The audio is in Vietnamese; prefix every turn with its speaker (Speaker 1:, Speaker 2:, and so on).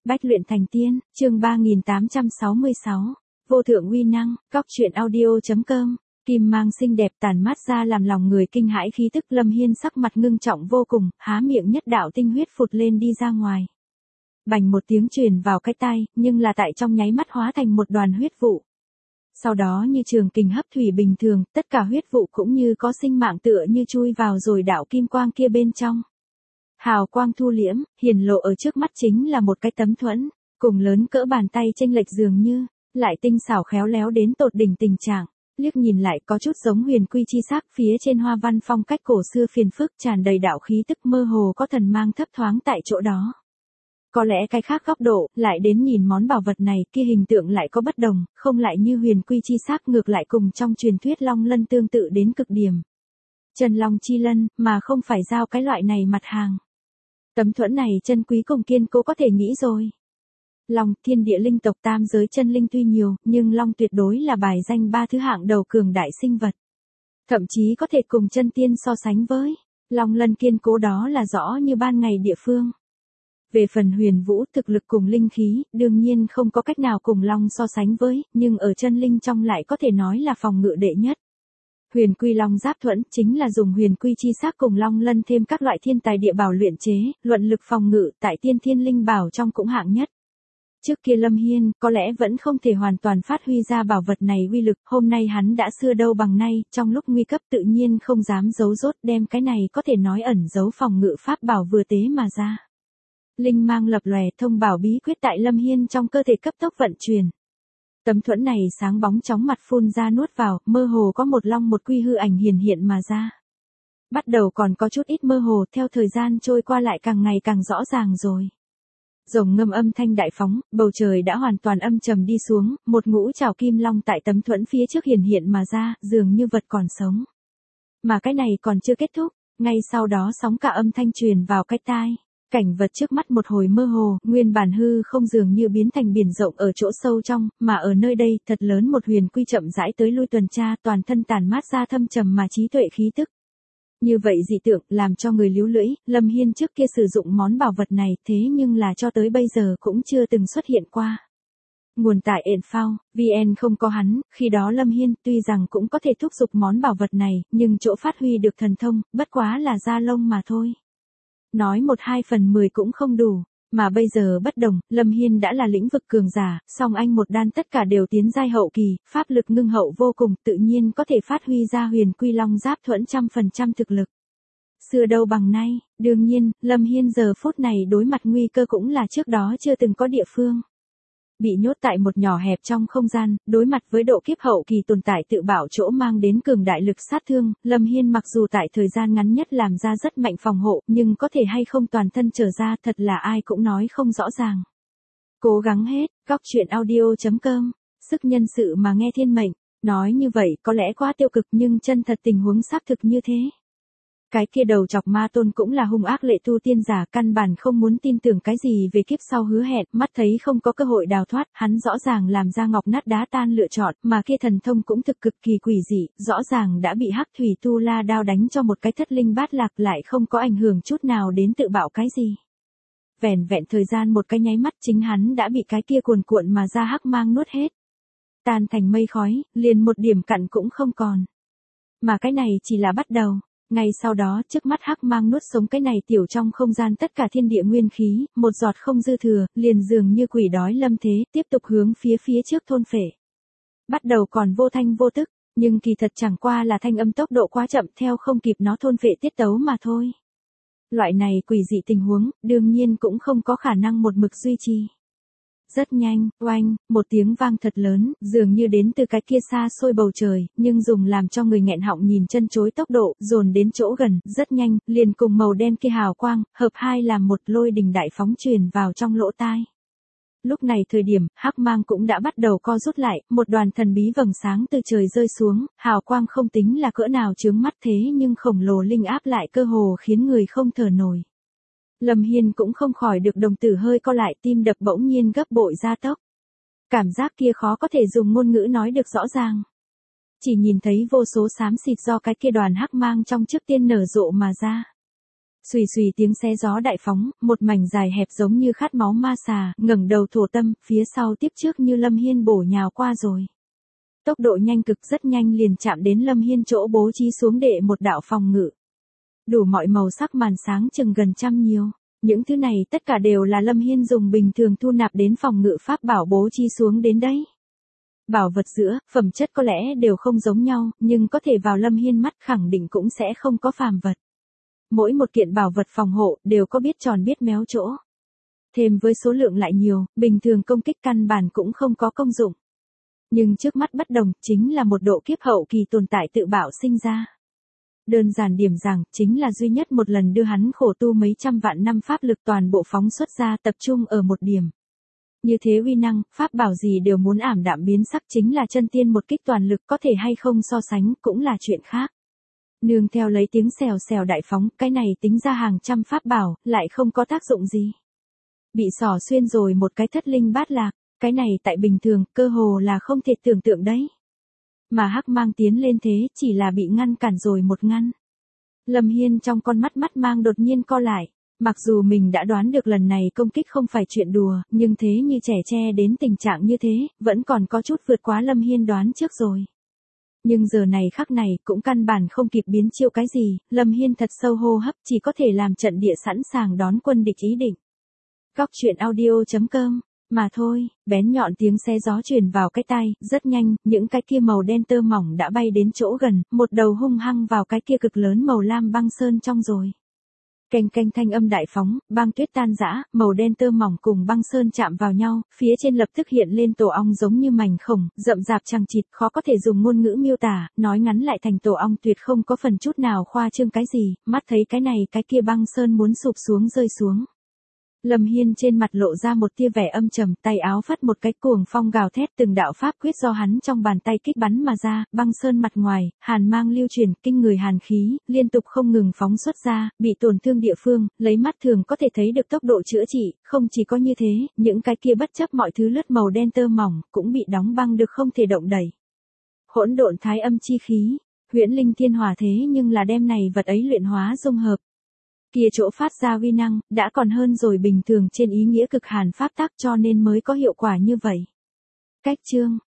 Speaker 1: Bách luyện thành tiên, chương 3866, vô thượng uy năng, cóc truyện audio.com, kim mang xinh đẹp tản mát ra làm lòng người kinh hãi khí tức. Lâm Hiên sắc mặt ngưng trọng vô cùng, há miệng nhất đạo tinh huyết phụt lên đi ra ngoài. Bành một tiếng truyền vào cái tai, nhưng là tại trong nháy mắt hóa thành một đoàn huyết vụ. Sau đó như trường kình hấp thủy bình thường, tất cả huyết vụ cũng như có sinh mạng tựa như chui vào rồi đạo kim quang kia bên trong. Hào quang thu liễm, hiển lộ ở trước mắt chính là một cái tấm thuẫn, cùng lớn cỡ bàn tay chênh lệch dường như, lại tinh xảo khéo léo đến tột đỉnh tình trạng, liếc nhìn lại có chút giống huyền quy chi sắc, phía trên hoa văn phong cách cổ xưa phiền phức tràn đầy đạo khí tức mơ hồ có thần mang thấp thoáng tại chỗ đó. Có lẽ cái khác góc độ, lại đến nhìn món bảo vật này kia hình tượng lại có bất đồng, không lại như huyền quy chi sắc ngược lại cùng trong truyền thuyết long lân tương tự đến cực điểm. Chân long chi lân, mà không phải giao cái loại này mặt hàng. Tấm thuẫn này chân quý cùng kiên cố có thể nghĩ rồi. Long, thiên địa linh tộc tam giới chân linh tuy nhiều, nhưng long tuyệt đối là bài danh ba thứ hạng đầu cường đại sinh vật. Thậm chí có thể cùng chân tiên so sánh với. Long lân kiên cố đó là rõ như ban ngày địa phương. Về phần huyền vũ thực lực cùng linh khí, đương nhiên không có cách nào cùng long so sánh với, nhưng ở chân linh trong lại có thể nói là phòng ngự đệ nhất. Huyền quy long giáp thuẫn chính là dùng huyền quy chi sắc cùng long lân thêm các loại thiên tài địa bảo luyện chế, luận lực phòng ngự tại tiên thiên linh bảo trong cũng hạng nhất. Trước kia Lâm Hiên có lẽ vẫn không thể hoàn toàn phát huy ra bảo vật này uy lực, hôm nay hắn đã xưa đâu bằng nay, trong lúc nguy cấp tự nhiên không dám giấu rốt đem cái này có thể nói ẩn giấu phòng ngự pháp bảo vừa tế mà ra. Linh mang lập lòe thông bảo bí quyết tại Lâm Hiên trong cơ thể cấp tốc vận chuyển. Tấm thuẫn này sáng bóng chóng mặt phun ra nuốt vào, mơ hồ có một long một quy hư ảnh hiển hiện mà ra. Bắt đầu còn có chút ít mơ hồ, theo thời gian trôi qua lại càng ngày càng rõ ràng rồi. Rồng ngâm âm thanh đại phóng, bầu trời đã hoàn toàn âm trầm đi xuống, một ngũ trảo kim long tại tấm thuẫn phía trước hiển hiện mà ra, dường như vật còn sống. Mà cái này còn chưa kết thúc, ngay sau đó sóng cả âm thanh truyền vào cái tai. Cảnh vật trước mắt một hồi mơ hồ, nguyên bản hư không dường như biến thành biển rộng ở chỗ sâu trong, mà ở nơi đây, thật lớn một huyền quy chậm rãi tới lui tuần tra, toàn thân tản mát ra thâm trầm mà trí tuệ khí tức. Như vậy dị tượng, làm cho người líu lưỡi, Lâm Hiên trước kia sử dụng món bảo vật này, thế nhưng là cho tới bây giờ cũng chưa từng xuất hiện qua. Nguồn tại Enfao, VN không có hắn, khi đó Lâm Hiên tuy rằng cũng có thể thúc giục món bảo vật này, nhưng chỗ phát huy được thần thông, bất quá là da lông mà thôi. Nói 1/2/10 cũng không đủ, mà bây giờ bất đồng, Lâm Hiên đã là lĩnh vực cường giả, song anh một đan tất cả đều tiến giai hậu kỳ, pháp lực ngưng hậu vô cùng, tự nhiên có thể phát huy ra huyền quy long giáp thuẫn 100% thực lực. Xưa đâu bằng nay, đương nhiên, Lâm Hiên giờ phút này đối mặt nguy cơ cũng là trước đó chưa từng có địa phương. Bị nhốt tại một nhỏ hẹp trong không gian, đối mặt với độ kiếp hậu kỳ tồn tại tự bảo chỗ mang đến cường đại lực sát thương, Lâm Hiên mặc dù tại thời gian ngắn nhất làm ra rất mạnh phòng hộ, nhưng có thể hay không toàn thân trở ra thật là ai cũng nói không rõ ràng. Cố gắng hết, cóc truyện audio.com, sức nhân sự mà nghe thiên mệnh, nói như vậy có lẽ quá tiêu cực nhưng chân thật tình huống xác thực như thế. Cái kia đầu chọc ma tôn cũng là hung ác lệ tu tiên giả, căn bản không muốn tin tưởng cái gì về kiếp sau hứa hẹn, mắt thấy không có cơ hội đào thoát, hắn rõ ràng làm ra ngọc nát đá tan lựa chọn, mà kia thần thông cũng thực cực kỳ quỷ dị, rõ ràng đã bị hắc thủy tu la đao đánh cho một cái thất linh bát lạc lại không có ảnh hưởng chút nào đến tự bạo cái gì. Vẻn vẹn thời gian một cái nháy mắt chính hắn đã bị cái kia cuồn cuộn mà ra hắc mang nuốt hết. Tan thành mây khói, liền một điểm cặn cũng không còn. Mà cái này chỉ là bắt đầu. Ngay sau đó, trước mắt hắc mang nuốt sống cái này tiểu trong không gian tất cả thiên địa nguyên khí, một giọt không dư thừa, liền dường như quỷ đói lâm thế, tiếp tục hướng phía trước thôn phệ. Bắt đầu còn vô thanh vô tức, nhưng kỳ thật chẳng qua là thanh âm tốc độ quá chậm theo không kịp nó thôn phệ tiết tấu mà thôi. Loại này quỷ dị tình huống, đương nhiên cũng không có khả năng một mực duy trì. Rất nhanh, oanh, một tiếng vang thật lớn, dường như đến từ cái kia xa xôi bầu trời, nhưng dùng làm cho người nghẹn họng nhìn chân chối tốc độ, dồn đến chỗ gần, rất nhanh, liền cùng màu đen kia hào quang, hợp hai làm một lôi đình đại phóng truyền vào trong lỗ tai. Lúc này thời điểm, hắc mang cũng đã bắt đầu co rút lại, một đoàn thần bí vầng sáng từ trời rơi xuống, hào quang không tính là cỡ nào chướng mắt thế nhưng khổng lồ linh áp lại cơ hồ khiến người không thở nổi. Lâm Hiên cũng không khỏi được đồng tử hơi co lại, tim đập bỗng nhiên gấp bội gia tốc. Cảm giác kia khó có thể dùng ngôn ngữ nói được rõ ràng. Chỉ nhìn thấy vô số xám xịt do cái kia đoàn hắc mang trong trước tiên nở rộ mà ra. Xùy xùy tiếng xé gió đại phóng, một mảnh dài hẹp giống như khát máu ma xà, ngẩng đầu thổ tâm, phía sau tiếp trước như Lâm Hiên bổ nhào qua rồi. Tốc độ nhanh cực rất nhanh liền chạm đến Lâm Hiên chỗ bố trí xuống đệ một đạo phòng ngự. Đủ mọi màu sắc màn sáng chừng gần trăm nhiều. Những thứ này tất cả đều là Lâm Hiên dùng bình thường thu nạp đến phòng ngự pháp bảo bố trí xuống đến đấy. Bảo vật giữa, phẩm chất có lẽ đều không giống nhau, nhưng có thể vào Lâm Hiên mắt khẳng định cũng sẽ không có phàm vật. Mỗi một kiện bảo vật phòng hộ đều có biết tròn biết méo chỗ. Thêm với số lượng lại nhiều, bình thường công kích căn bản cũng không có công dụng. Nhưng trước mắt bất đồng, chính là một độ kiếp hậu kỳ tồn tại tự bảo sinh ra. Đơn giản điểm rằng, chính là duy nhất một lần đưa hắn khổ tu mấy trăm vạn năm pháp lực toàn bộ phóng xuất ra tập trung ở một điểm. Như thế uy năng, pháp bảo gì đều muốn ảm đạm biến sắc chính là chân tiên một kích toàn lực có thể hay không so sánh cũng là chuyện khác. Nương theo lấy tiếng xèo xèo đại phóng, cái này tính ra hàng trăm pháp bảo, lại không có tác dụng gì. Bị xỏ xuyên rồi một cái thất linh bát lạc, cái này tại bình thường, cơ hồ là không thể tưởng tượng đấy. Mà hắc mang tiến lên thế, chỉ là bị ngăn cản rồi một ngăn. Lâm Hiên trong con mắt mang đột nhiên co lại. Mặc dù mình đã đoán được lần này công kích không phải chuyện đùa, nhưng thế như trẻ tre đến tình trạng như thế, vẫn còn có chút vượt quá Lâm Hiên đoán trước rồi. Nhưng giờ này khắc này cũng căn bản không kịp biến chiêu cái gì, Lâm Hiên thật sâu hô hấp chỉ có thể làm trận địa sẵn sàng đón quân địch ý định. Góc truyện audio.com mà thôi, bén nhọn tiếng xe gió truyền vào cái tai, rất nhanh, những cái kia màu đen tơ mỏng đã bay đến chỗ gần, một đầu hung hăng vào cái kia cực lớn màu lam băng sơn trong rồi. Canh canh thanh âm đại phóng, băng tuyết tan rã, màu đen tơ mỏng cùng băng sơn chạm vào nhau, phía trên lập tức hiện lên tổ ong giống như mảnh khổng, rậm rạp chằng chịt, khó có thể dùng ngôn ngữ miêu tả, nói ngắn lại thành tổ ong tuyệt không có phần chút nào khoa trương cái gì, mắt thấy cái này cái kia băng sơn muốn sụp xuống rơi xuống. Lâm Hiên trên mặt lộ ra một tia vẻ âm trầm, tay áo phất một cái cuồng phong gào thét từng đạo pháp quyết do hắn trong bàn tay kích bắn mà ra, băng sơn mặt ngoài, hàn mang lưu truyền, kinh người hàn khí, liên tục không ngừng phóng xuất ra, bị tổn thương địa phương, lấy mắt thường có thể thấy được tốc độ chữa trị, không chỉ có như thế, những cái kia bất chấp mọi thứ lướt màu đen tơ mỏng, cũng bị đóng băng được không thể động đẩy. Hỗn độn thái âm chi khí, huyễn linh thiên hỏa thế nhưng là đem này vật ấy luyện hóa dung hợp. Kia chỗ phát ra uy năng, đã còn hơn rồi bình thường trên ý nghĩa cực hàn pháp tắc cho nên mới có hiệu quả như vậy. Cách chương